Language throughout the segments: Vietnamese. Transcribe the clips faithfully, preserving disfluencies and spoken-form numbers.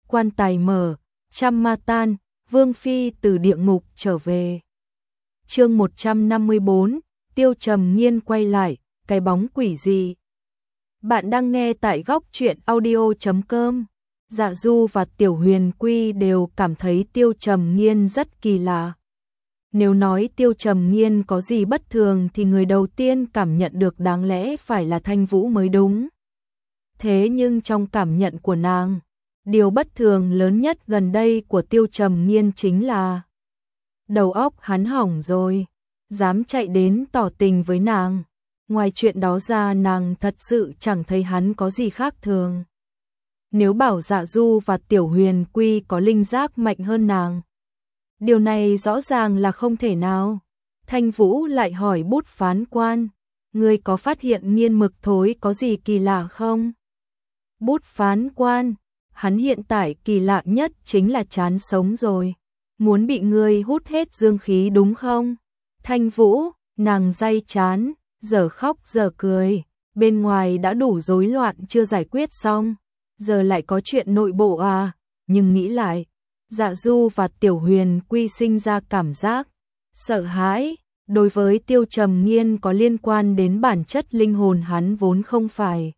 quan tài mở, trăm ma tan, Vương Phi từ địa ngục trở về. Chương một trăm năm mươi bốn, Tiêu Trầm Nghiên quay lại, cái bóng quỷ gì? Bạn đang nghe tại góc truyện audio chấm com. Dạ Du và Tiểu Huyền Quy đều cảm thấy Tiêu Trầm Nghiên rất kỳ lạ. Nếu nói Tiêu Trầm Nghiên có gì bất thường thì người đầu tiên cảm nhận được đáng lẽ phải là Thanh Vũ mới đúng. Thế nhưng trong cảm nhận của nàng, điều bất thường lớn nhất gần đây của Tiêu Trầm Nghiên chính là đầu óc hắn hỏng rồi, dám chạy đến tỏ tình với nàng. Ngoài chuyện đó ra nàng thật sự chẳng thấy hắn có gì khác thường. Nếu bảo Dạ Du và Tiểu Huyền Quy có linh giác mạnh hơn nàng, điều này rõ ràng là không thể nào. Thanh Vũ lại hỏi Bút Phán Quan, ngươi có phát hiện nghiên mực thối có gì kỳ lạ không? Bút Phán Quan, hắn hiện tại kỳ lạ nhất chính là chán sống rồi. Muốn bị ngươi hút hết dương khí đúng không? Thanh Vũ, nàng day chán, giờ khóc giờ cười, bên ngoài đã đủ rối loạn chưa giải quyết xong, giờ lại có chuyện nội bộ à? Nhưng nghĩ lại, Dạ Du và Tiểu Huyền Quy sinh ra cảm giác sợ hãi, đối với Tiêu Trầm Nghiên có liên quan đến bản chất linh hồn hắn vốn không phải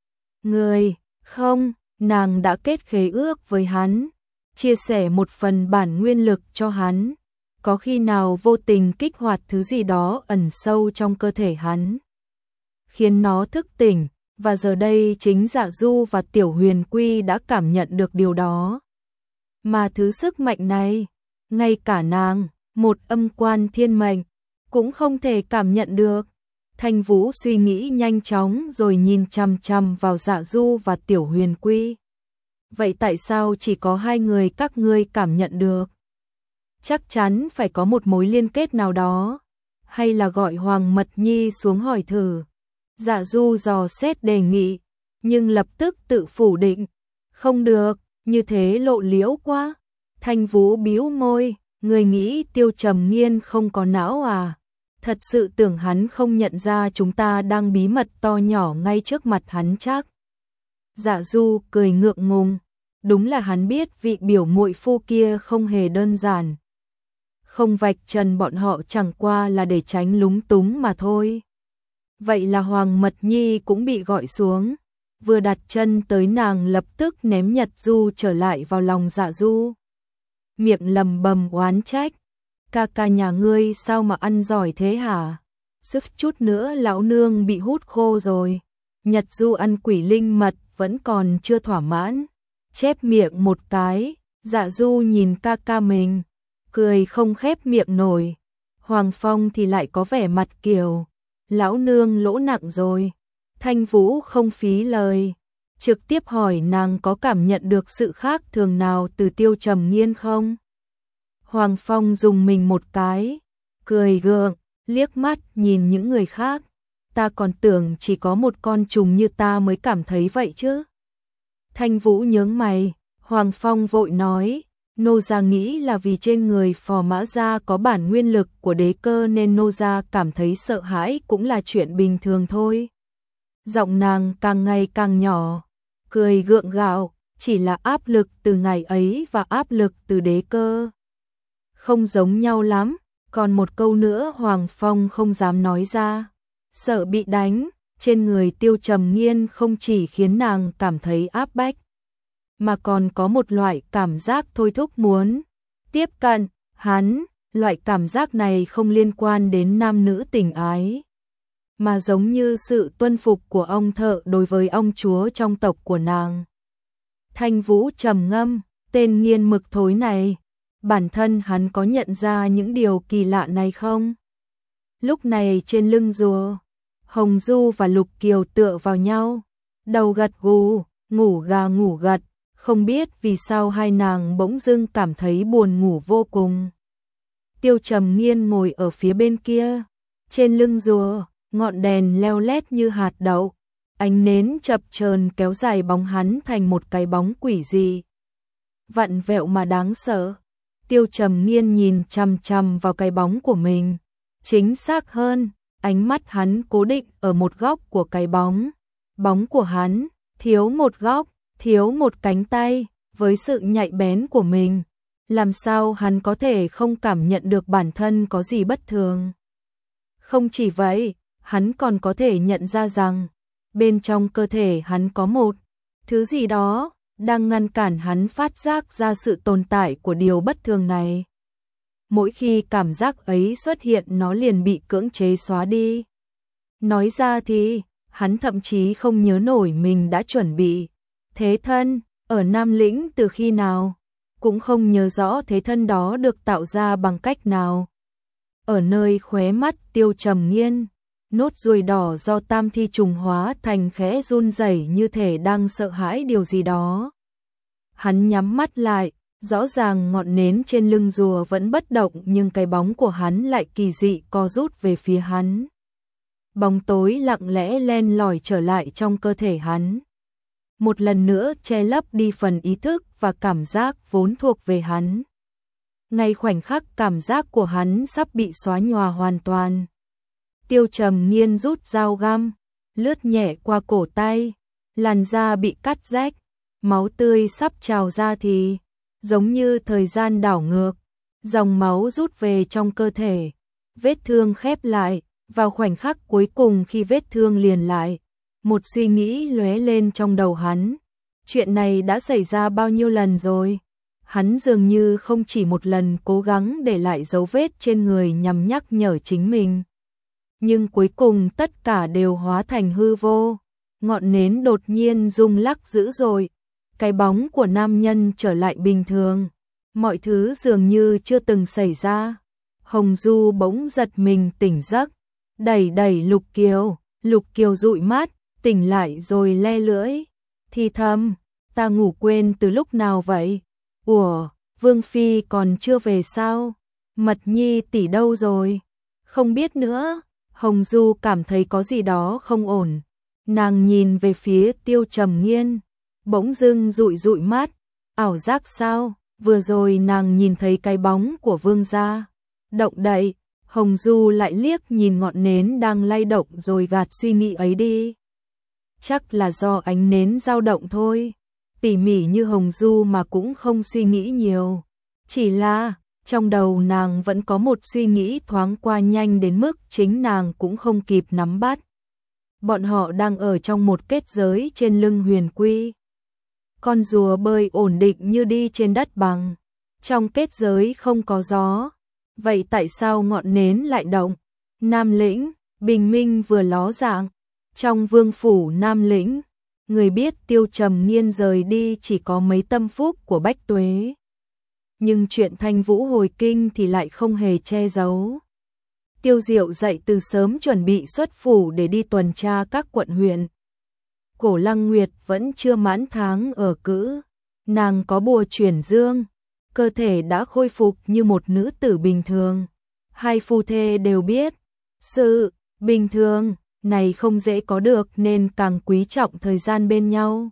người, không, nàng đã kết khế ước với hắn, chia sẻ một phần bản nguyên lực cho hắn, có khi nào vô tình kích hoạt thứ gì đó ẩn sâu trong cơ thể hắn, khiến nó thức tỉnh, và giờ đây chính Dạ Du và Tiểu Huyền Quy đã cảm nhận được điều đó. Mà thứ sức mạnh này, ngay cả nàng, một âm quan thiên mệnh, cũng không thể cảm nhận được. Thanh Vũ suy nghĩ nhanh chóng rồi nhìn chằm chằm vào Dạ Du và Tiểu Huyền Quy. Vậy tại sao chỉ có hai người các ngươi cảm nhận được? Chắc chắn phải có một mối liên kết nào đó. Hay là gọi Hoàng Mật Nhi xuống hỏi thử. Dạ Du dò xét đề nghị, nhưng lập tức tự phủ định. Không được, như thế lộ liễu quá. Thanh Vũ bĩu môi, người nghĩ Tiêu Trầm Nghiên không có não à? Thật sự tưởng hắn không nhận ra chúng ta đang bí mật to nhỏ ngay trước mặt hắn chắc. Dạ Du cười ngượng ngùng, đúng là hắn biết vị biểu muội phu kia không hề đơn giản. Không vạch trần bọn họ chẳng qua là để tránh lúng túng mà thôi. Vậy là Hoàng Mật Nhi cũng bị gọi xuống, vừa đặt chân tới nàng lập tức ném Nhật Du trở lại vào lòng Dạ Du. Miệng lầm bầm oán trách, ca ca nhà ngươi sao mà ăn giỏi thế hả? Sức chút nữa lão nương bị hút khô rồi. Nhật Du ăn quỷ linh mật vẫn còn chưa thỏa mãn, chép miệng một cái, Dạ Du nhìn ca ca mình, cười không khép miệng nổi. Hoàng Phong thì lại có vẻ mặt kiểu, lão nương lỗ nặng rồi. Thanh Vũ không phí lời, trực tiếp hỏi nàng có cảm nhận được sự khác thường nào từ Tiêu Trầm Nghiên không? Hoàng Phong dùng mình một cái, cười gượng, liếc mắt nhìn những người khác. Ta còn tưởng chỉ có một con trùng như ta mới cảm thấy vậy chứ. Thanh Vũ nhướng mày, Hoàng Phong vội nói, nô gia nghĩ là vì trên người Phò Mã Gia có bản nguyên lực của đế cơ nên nô gia cảm thấy sợ hãi cũng là chuyện bình thường thôi. Giọng nàng càng ngày càng nhỏ, cười gượng gạo, chỉ là áp lực từ ngày ấy và áp lực từ đế cơ không giống nhau lắm. Còn một câu nữa Hoàng Phong không dám nói ra, sợ bị đánh. Trên người Tiêu Trầm Nghiên không chỉ khiến nàng cảm thấy áp bách, mà còn có một loại cảm giác thôi thúc muốn tiếp cận hắn. Loại cảm giác này không liên quan đến nam nữ tình ái, mà giống như sự tuân phục của ông thợ đối với ông chúa trong tộc của nàng. Thanh Vũ trầm ngâm, tên nghiên mực thối này, bản thân hắn có nhận ra những điều kỳ lạ này không? Lúc này trên lưng rùa, Hồng Du và Lục Kiều tựa vào nhau, đầu gật gù, ngủ gà ngủ gật, không biết vì sao hai nàng bỗng dưng cảm thấy buồn ngủ vô cùng. Tiêu Trầm Nghiên ngồi ở phía bên kia, trên lưng rùa, ngọn đèn leo lét như hạt đậu, ánh nến chập chờn kéo dài bóng hắn thành một cái bóng quỷ dị, vặn vẹo mà đáng sợ. Tiêu Trầm Nghiên nhìn chằm chằm vào cái bóng của mình, chính xác hơn, ánh mắt hắn cố định ở một góc của cái bóng. Bóng của hắn thiếu một góc, thiếu một cánh tay, với sự nhạy bén của mình, làm sao hắn có thể không cảm nhận được bản thân có gì bất thường. Không chỉ vậy, hắn còn có thể nhận ra rằng, bên trong cơ thể hắn có một thứ gì đó đang ngăn cản hắn phát giác ra sự tồn tại của điều bất thường này. Mỗi khi cảm giác ấy xuất hiện nó liền bị cưỡng chế xóa đi. Nói ra thì, hắn thậm chí không nhớ nổi mình đã chuẩn bị thế thân ở Nam Lĩnh từ khi nào, cũng không nhớ rõ thế thân đó được tạo ra bằng cách nào. Ở nơi khóe mắt Tiêu Trầm Nghiên, nốt ruồi đỏ do tam thi trùng hóa thành khẽ run rẩy như thể đang sợ hãi điều gì đó. Hắn nhắm mắt lại, rõ ràng ngọn nến trên lưng rùa vẫn bất động nhưng cái bóng của hắn lại kỳ dị co rút về phía hắn. Bóng tối lặng lẽ len lỏi trở lại trong cơ thể hắn. Một lần nữa che lấp đi phần ý thức và cảm giác vốn thuộc về hắn. Ngay khoảnh khắc cảm giác của hắn sắp bị xóa nhòa hoàn toàn. Tiêu Trầm Nghiên rút dao găm, lướt nhẹ qua cổ tay, làn da bị cắt rách, máu tươi sắp trào ra thì, giống như thời gian đảo ngược, dòng máu rút về trong cơ thể, vết thương khép lại, vào khoảnh khắc cuối cùng khi vết thương liền lại, một suy nghĩ lóe lên trong đầu hắn. Chuyện này đã xảy ra bao nhiêu lần rồi? Hắn dường như không chỉ một lần cố gắng để lại dấu vết trên người nhằm nhắc nhở chính mình. Nhưng cuối cùng tất cả đều hóa thành hư vô. Ngọn nến đột nhiên rung lắc dữ dội. Cái bóng của nam nhân trở lại bình thường. Mọi thứ dường như chưa từng xảy ra. Hồng Du bỗng giật mình tỉnh giấc. Đẩy đẩy Lục Kiều. Lục Kiều dụi mắt, tỉnh lại rồi le lưỡi. Thì thầm, ta ngủ quên từ lúc nào vậy? Ủa, Vương Phi còn chưa về sao? Mật Nhi tỷ đâu rồi? Không biết nữa. Hồng Du cảm thấy có gì đó không ổn. Nàng nhìn về phía Tiêu Trầm Nghiên, bỗng dưng dụi dụi mắt. Ảo giác sao? Vừa rồi nàng nhìn thấy cái bóng của vương gia động đậy. Hồng Du lại liếc nhìn ngọn nến đang lay động rồi gạt suy nghĩ ấy đi. Chắc là do ánh nến dao động thôi. Tỉ mỉ như Hồng Du mà cũng không suy nghĩ nhiều. Chỉ là, trong đầu nàng vẫn có một suy nghĩ thoáng qua nhanh đến mức chính nàng cũng không kịp nắm bắt. Bọn họ đang ở trong một kết giới trên lưng Huyền Quy. Con rùa bơi ổn định như đi trên đất bằng. Trong kết giới không có gió. Vậy tại sao ngọn nến lại động? Nam Lĩnh, bình minh vừa ló dạng. Trong vương phủ Nam Lĩnh, người biết Tiêu Trầm Nghiên rời đi chỉ có mấy tâm phúc của Bách Tuế. Nhưng chuyện Thanh Vũ hồi kinh thì lại không hề che giấu. Tiêu Diệu dậy từ sớm chuẩn bị xuất phủ để đi tuần tra các quận huyện. Cổ Lăng Nguyệt vẫn chưa mãn tháng ở cữ. Nàng có bùa chuyển dương, cơ thể đã khôi phục như một nữ tử bình thường. Hai phu thê đều biết, sự bình thường này không dễ có được nên càng quý trọng thời gian bên nhau.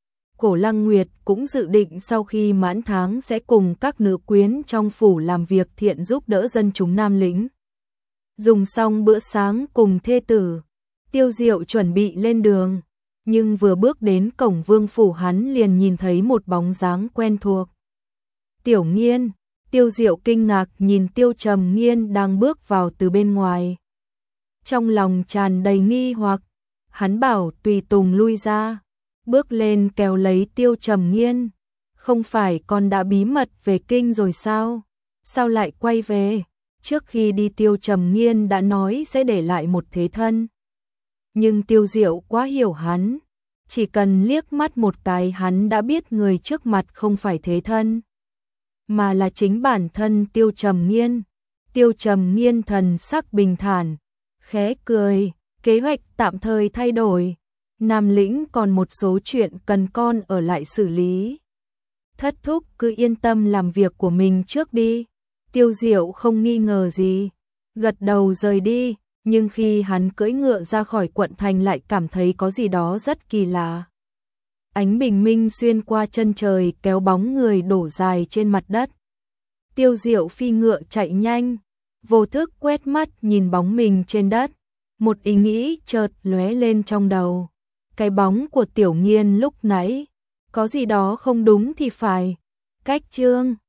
Cổ Lăng Nguyệt cũng dự định sau khi mãn tháng sẽ cùng các nữ quyến trong phủ làm việc thiện giúp đỡ dân chúng Nam Lĩnh. Dùng xong bữa sáng cùng thê tử, Tiêu Diệu chuẩn bị lên đường, nhưng vừa bước đến cổng vương phủ hắn liền nhìn thấy một bóng dáng quen thuộc. Tiểu Nghiên, Tiêu Diệu kinh ngạc nhìn Tiêu Trầm Nghiên đang bước vào từ bên ngoài. Trong lòng tràn đầy nghi hoặc, hắn bảo tùy tùng lui ra, bước lên kéo lấy Tiêu Trầm Nghiên. Không phải con đã bí mật về kinh rồi sao? Sao lại quay về? Trước khi đi Tiêu Trầm Nghiên đã nói sẽ để lại một thế thân. Nhưng Tiêu Diệu quá hiểu hắn, chỉ cần liếc mắt một cái hắn đã biết người trước mặt không phải thế thân, mà là chính bản thân Tiêu Trầm Nghiên. Tiêu Trầm Nghiên thần sắc bình thản, khẽ cười, kế hoạch tạm thời thay đổi. Nam Lĩnh còn một số chuyện cần con ở lại xử lý. Thất thúc cứ yên tâm làm việc của mình trước đi. Tiêu Diệu không nghi ngờ gì, gật đầu rời đi, nhưng khi hắn cưỡi ngựa ra khỏi quận thành lại cảm thấy có gì đó rất kỳ lạ. Ánh bình minh xuyên qua chân trời kéo bóng người đổ dài trên mặt đất. Tiêu Diệu phi ngựa chạy nhanh, vô thức quét mắt nhìn bóng mình trên đất. Một ý nghĩ chợt lóe lên trong đầu. Cái bóng của Tiểu Nghiên lúc nãy, Có gì đó không đúng thì phải. Cách chương